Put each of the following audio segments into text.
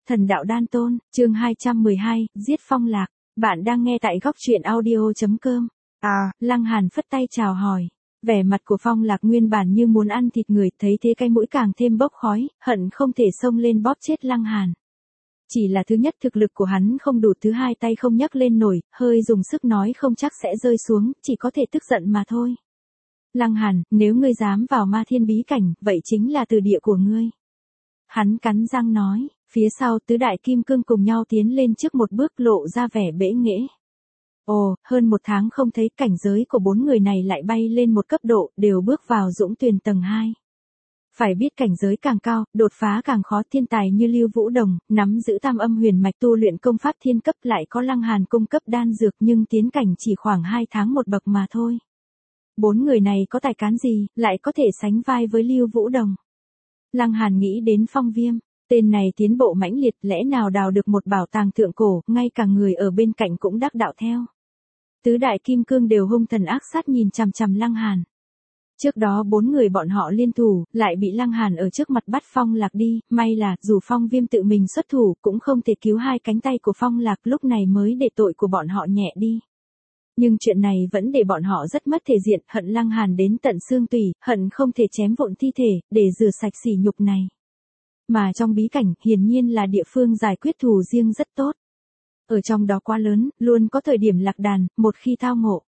Thần đạo đan tôn, chương 212, giết Phong Lạc. Bạn đang nghe tại góc truyện audio.com. Lăng Hàn phất tay chào hỏi. Vẻ mặt của Phong Lạc nguyên bản như muốn ăn thịt người, thấy thế cái mũi càng thêm bốc khói, hận không thể xông lên bóp chết Lăng Hàn. Chỉ là thứ nhất thực lực của hắn không đủ, thứ hai tay không nhấc lên nổi, hơi dùng sức nói không chắc sẽ rơi xuống, chỉ có thể tức giận mà thôi. Lăng Hàn, nếu ngươi dám vào Ma Thiên bí cảnh, vậy chính là từ địa của ngươi. Hắn cắn răng nói, phía sau tứ đại kim cương cùng nhau tiến lên trước một bước, lộ ra vẻ bẽ nghễ. Ồ, hơn một tháng không thấy, cảnh giới của bốn người này lại bay lên một cấp độ, đều bước vào Dũng Tuyền tầng 2. Phải biết cảnh giới càng cao, đột phá càng khó, thiên tài như Lưu Vũ Đồng, nắm giữ tam âm huyền mạch tu luyện công pháp thiên cấp, lại có Lăng Hàn cung cấp đan dược, nhưng tiến cảnh chỉ khoảng 2 tháng một bậc mà thôi. Bốn người này có tài cán gì, lại có thể sánh vai với Lưu Vũ Đồng. Lăng Hàn nghĩ đến Phong Viêm, tên này tiến bộ mãnh liệt, lẽ nào đào được một bảo tàng thượng cổ, ngay cả người ở bên cạnh cũng đắc đạo theo. Tứ đại kim cương đều hung thần ác sát nhìn chằm chằm Lăng Hàn. Trước đó bốn người bọn họ liên thủ, lại bị Lăng Hàn ở trước mặt bắt Phong Lạc đi, may là dù Phong Viêm tự mình xuất thủ, cũng không thể cứu hai cánh tay của Phong Lạc, lúc này mới để tội của bọn họ nhẹ đi. Nhưng chuyện này vẫn để bọn họ rất mất thể diện, hận Lăng Hàn đến tận xương tủy, hận không thể chém vụn thi thể, để rửa sạch sỉ nhục này. Mà trong bí cảnh, hiển nhiên là địa phương giải quyết thù riêng rất tốt. Ở trong đó quá lớn, luôn có thời điểm lạc đàn, một khi tao ngộ.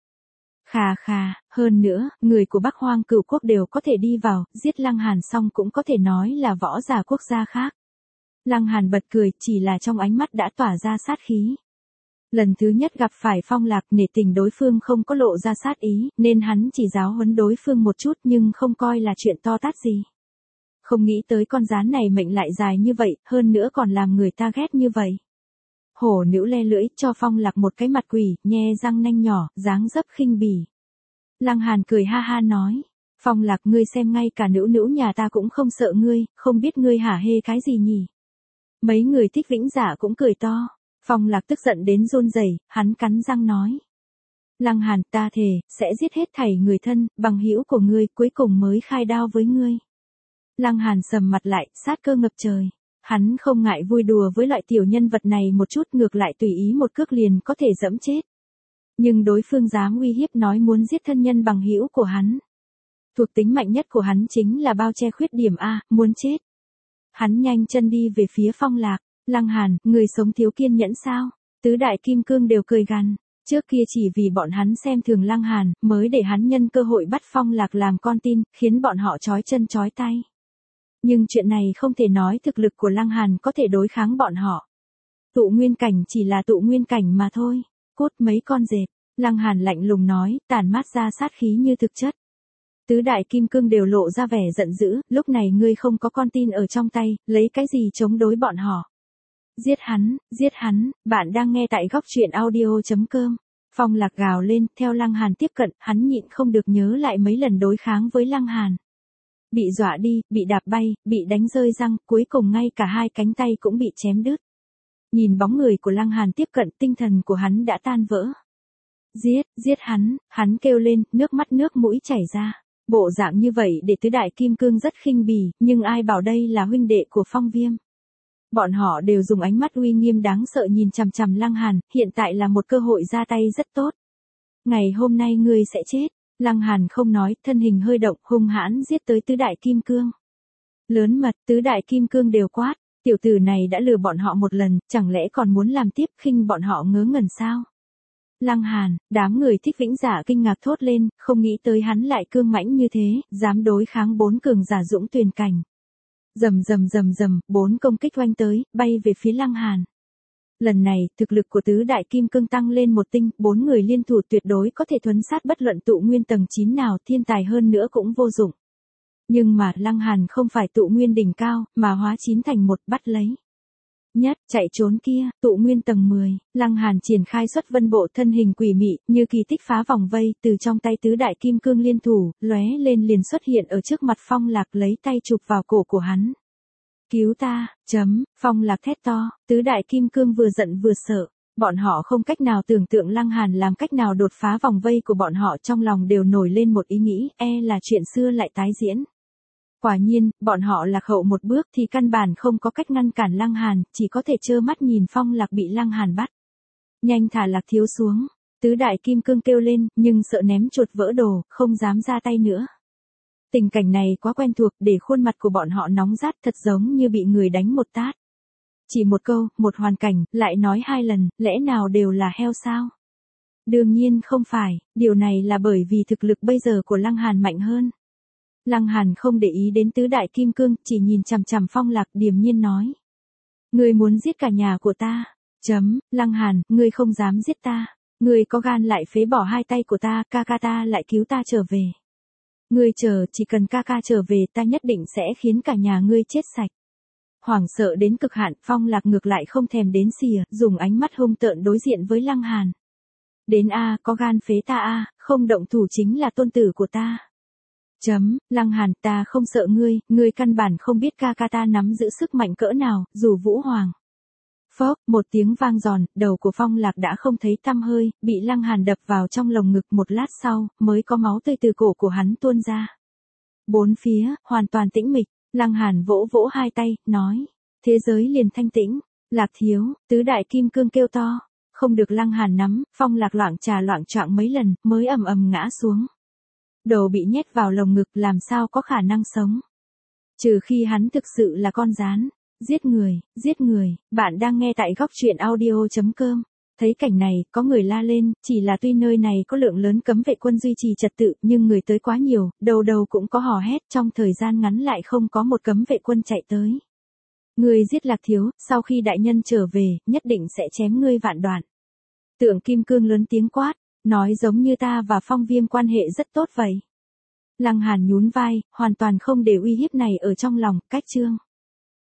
Hơn nữa, người của Bắc Hoang Cửu Quốc đều có thể đi vào, giết Lăng Hàn xong cũng có thể nói là võ giả quốc gia khác. Lăng Hàn bật cười, chỉ là trong ánh mắt đã tỏa ra sát khí. Lần thứ nhất gặp phải Phong Lạc, nể tình đối phương không có lộ ra sát ý, nên hắn chỉ giáo huấn đối phương một chút, nhưng không coi là chuyện to tát gì. Không nghĩ tới con gián này mệnh lại dài như vậy, hơn nữa còn làm người ta ghét như vậy. Hổ nữ le lưỡi, cho Phong Lạc một cái mặt quỷ, nhe răng nanh nhỏ, dáng dấp khinh bỉ. Lăng Hàn cười ha ha nói, Phong Lạc, ngươi xem, ngay cả nữ nhà ta cũng không sợ ngươi, không biết ngươi hả hê cái gì nhỉ. Mấy người Thích Vĩnh Giả cũng cười to. Phong Lạc tức giận đến run rẩy, hắn cắn răng nói. Lăng Hàn, ta thề, sẽ giết hết thảy người thân, bằng hữu của ngươi, cuối cùng mới khai đao với ngươi. Lăng Hàn sầm mặt lại, sát cơ ngập trời. Hắn không ngại vui đùa với loại tiểu nhân vật này một chút, ngược lại tùy ý một cước liền có thể dẫm chết. Nhưng đối phương dám uy hiếp nói muốn giết thân nhân bằng hữu của hắn. Thuộc tính mạnh nhất của hắn chính là bao che khuyết điểm A, muốn chết. Hắn nhanh chân đi về phía Phong Lạc. Lăng Hàn, người sống thiếu kiên nhẫn sao? Tứ đại kim cương đều cười gằn. Trước kia chỉ vì bọn hắn xem thường Lăng Hàn, mới để hắn nhân cơ hội bắt Phong Lạc làm con tin, khiến bọn họ trói chân trói tay. Nhưng chuyện này không thể nói thực lực của Lăng Hàn có thể đối kháng bọn họ. Tụ nguyên cảnh chỉ là tụ nguyên cảnh mà thôi. Cút mấy con dẹp. Lăng Hàn lạnh lùng nói, tản mát ra sát khí như thực chất. Tứ đại kim cương đều lộ ra vẻ giận dữ, lúc này ngươi không có con tin ở trong tay, lấy cái gì chống đối bọn họ? Giết hắn, bạn đang nghe tại góc truyện audio.com. Phong Lạc gào lên, theo Lăng Hàn tiếp cận, hắn nhịn không được nhớ lại mấy lần đối kháng với Lăng Hàn. Bị dọa đi, bị đạp bay, bị đánh rơi răng, cuối cùng ngay cả hai cánh tay cũng bị chém đứt. Nhìn bóng người của Lăng Hàn tiếp cận, tinh thần của hắn đã tan vỡ. Giết hắn kêu lên, nước mắt nước mũi chảy ra. Bộ dạng như vậy để tứ đại kim cương rất khinh bỉ, nhưng ai bảo đây là huynh đệ của Phong Viêm. Bọn họ đều dùng ánh mắt uy nghiêm đáng sợ nhìn chằm chằm Lăng Hàn, hiện tại là một cơ hội ra tay rất tốt. Ngày hôm nay ngươi sẽ chết. Lăng Hàn không nói, thân hình hơi động, hung hãn giết tới tứ đại kim cương. Lớn mật, tứ đại kim cương đều quát, tiểu tử này đã lừa bọn họ một lần, chẳng lẽ còn muốn làm tiếp, khinh bọn họ ngớ ngẩn sao? Lăng Hàn, đám người Thích Vĩnh Giả kinh ngạc thốt lên, không nghĩ tới hắn lại cương mãnh như thế, dám đối kháng bốn cường giả Dũng Tuyền cảnh. Rầm, bốn công kích oanh tới, bay về phía Lăng Hàn. Lần này, thực lực của tứ đại kim cương tăng lên một tinh, bốn người liên thủ tuyệt đối có thể thuấn sát bất luận tụ nguyên tầng 9 nào, thiên tài hơn nữa cũng vô dụng. Nhưng mà, Lăng Hàn không phải tụ nguyên đỉnh cao, mà hóa 9 thành một, bắt lấy. Chạy trốn kia, tụ nguyên tầng 10, Lăng Hàn triển khai xuất vân bộ, thân hình quỷ mị, như kỳ tích phá vòng vây, từ trong tay tứ đại kim cương liên thủ, lóe lên liền xuất hiện ở trước mặt Phong Lạc, lấy tay chụp vào cổ của hắn. Cứu ta, Phong Lạc thét to, tứ đại kim cương vừa giận vừa sợ. Bọn họ không cách nào tưởng tượng Lăng Hàn làm cách nào đột phá vòng vây của bọn họ, trong lòng đều nổi lên một ý nghĩ, là chuyện xưa lại tái diễn. Quả nhiên, bọn họ lạc hậu một bước thì căn bản không có cách ngăn cản Lăng Hàn, chỉ có thể trơ mắt nhìn Phong Lạc bị Lăng Hàn bắt. Nhanh thả Lạc Thiếu xuống, tứ đại kim cương kêu lên, nhưng sợ ném chuột vỡ đồ, không dám ra tay nữa. Tình cảnh này quá quen thuộc để khuôn mặt của bọn họ nóng rát thật giống như bị người đánh một tát. Chỉ một câu, một hoàn cảnh, lại nói 2 lần, lẽ nào đều là heo sao? Đương nhiên không phải, điều này là bởi vì thực lực bây giờ của Lăng Hàn mạnh hơn. Lăng Hàn không để ý đến tứ đại kim cương, chỉ nhìn chằm chằm Phong Lạc điềm nhiên nói. Ngươi muốn giết cả nhà của ta. Lăng Hàn, ngươi không dám giết ta. Ngươi có gan lại phế bỏ 2 tay của ta, ca ca ta lại cứu ta trở về. Ngươi chờ, chỉ cần ca ca trở về ta nhất định sẽ khiến cả nhà ngươi chết sạch. Hoảng sợ đến cực hạn, Phong Lạc ngược lại không thèm đến xìa, dùng ánh mắt hung tợn đối diện với Lăng Hàn. Đến a, có gan phế ta a, không động thủ chính là tôn tử của ta. Lăng Hàn, ta không sợ ngươi căn bản không biết ca ca ta nắm giữ sức mạnh cỡ nào, dù Vũ Hoàng. Phốc, một tiếng vang giòn, đầu của Phong Lạc đã không thấy tăm hơi, bị Lăng Hàn đập vào trong lồng ngực, một lát sau, mới có máu tươi từ cổ của hắn tuôn ra. Bốn phía, hoàn toàn tĩnh mịch, Lăng Hàn vỗ vỗ 2 tay, nói. Thế giới liền thanh tĩnh. Lạc Thiếu, tứ đại kim cương kêu to. Không được Lăng Hàn nắm, Phong Lạc loạng choạng mấy lần, mới ầm ầm ngã xuống. Đầu bị nhét vào lồng ngực làm sao có khả năng sống. Trừ khi hắn thực sự là con gián. Giết người, bạn đang nghe tại góc truyện audio.com. Thấy cảnh này, có người la lên, chỉ là tuy nơi này có lượng lớn cấm vệ quân duy trì trật tự, nhưng người tới quá nhiều, đầu đầu cũng có hò hét, trong thời gian ngắn lại không có một cấm vệ quân chạy tới. Ngươi giết Lạc Thiếu, sau khi đại nhân trở về, nhất định sẽ chém ngươi vạn đoạn. Tượng kim cương lớn tiếng quát, nói giống như ta và Phong Viêm quan hệ rất tốt vậy. Lăng Hàn nhún vai, hoàn toàn không để uy hiếp này ở trong lòng, cách chương.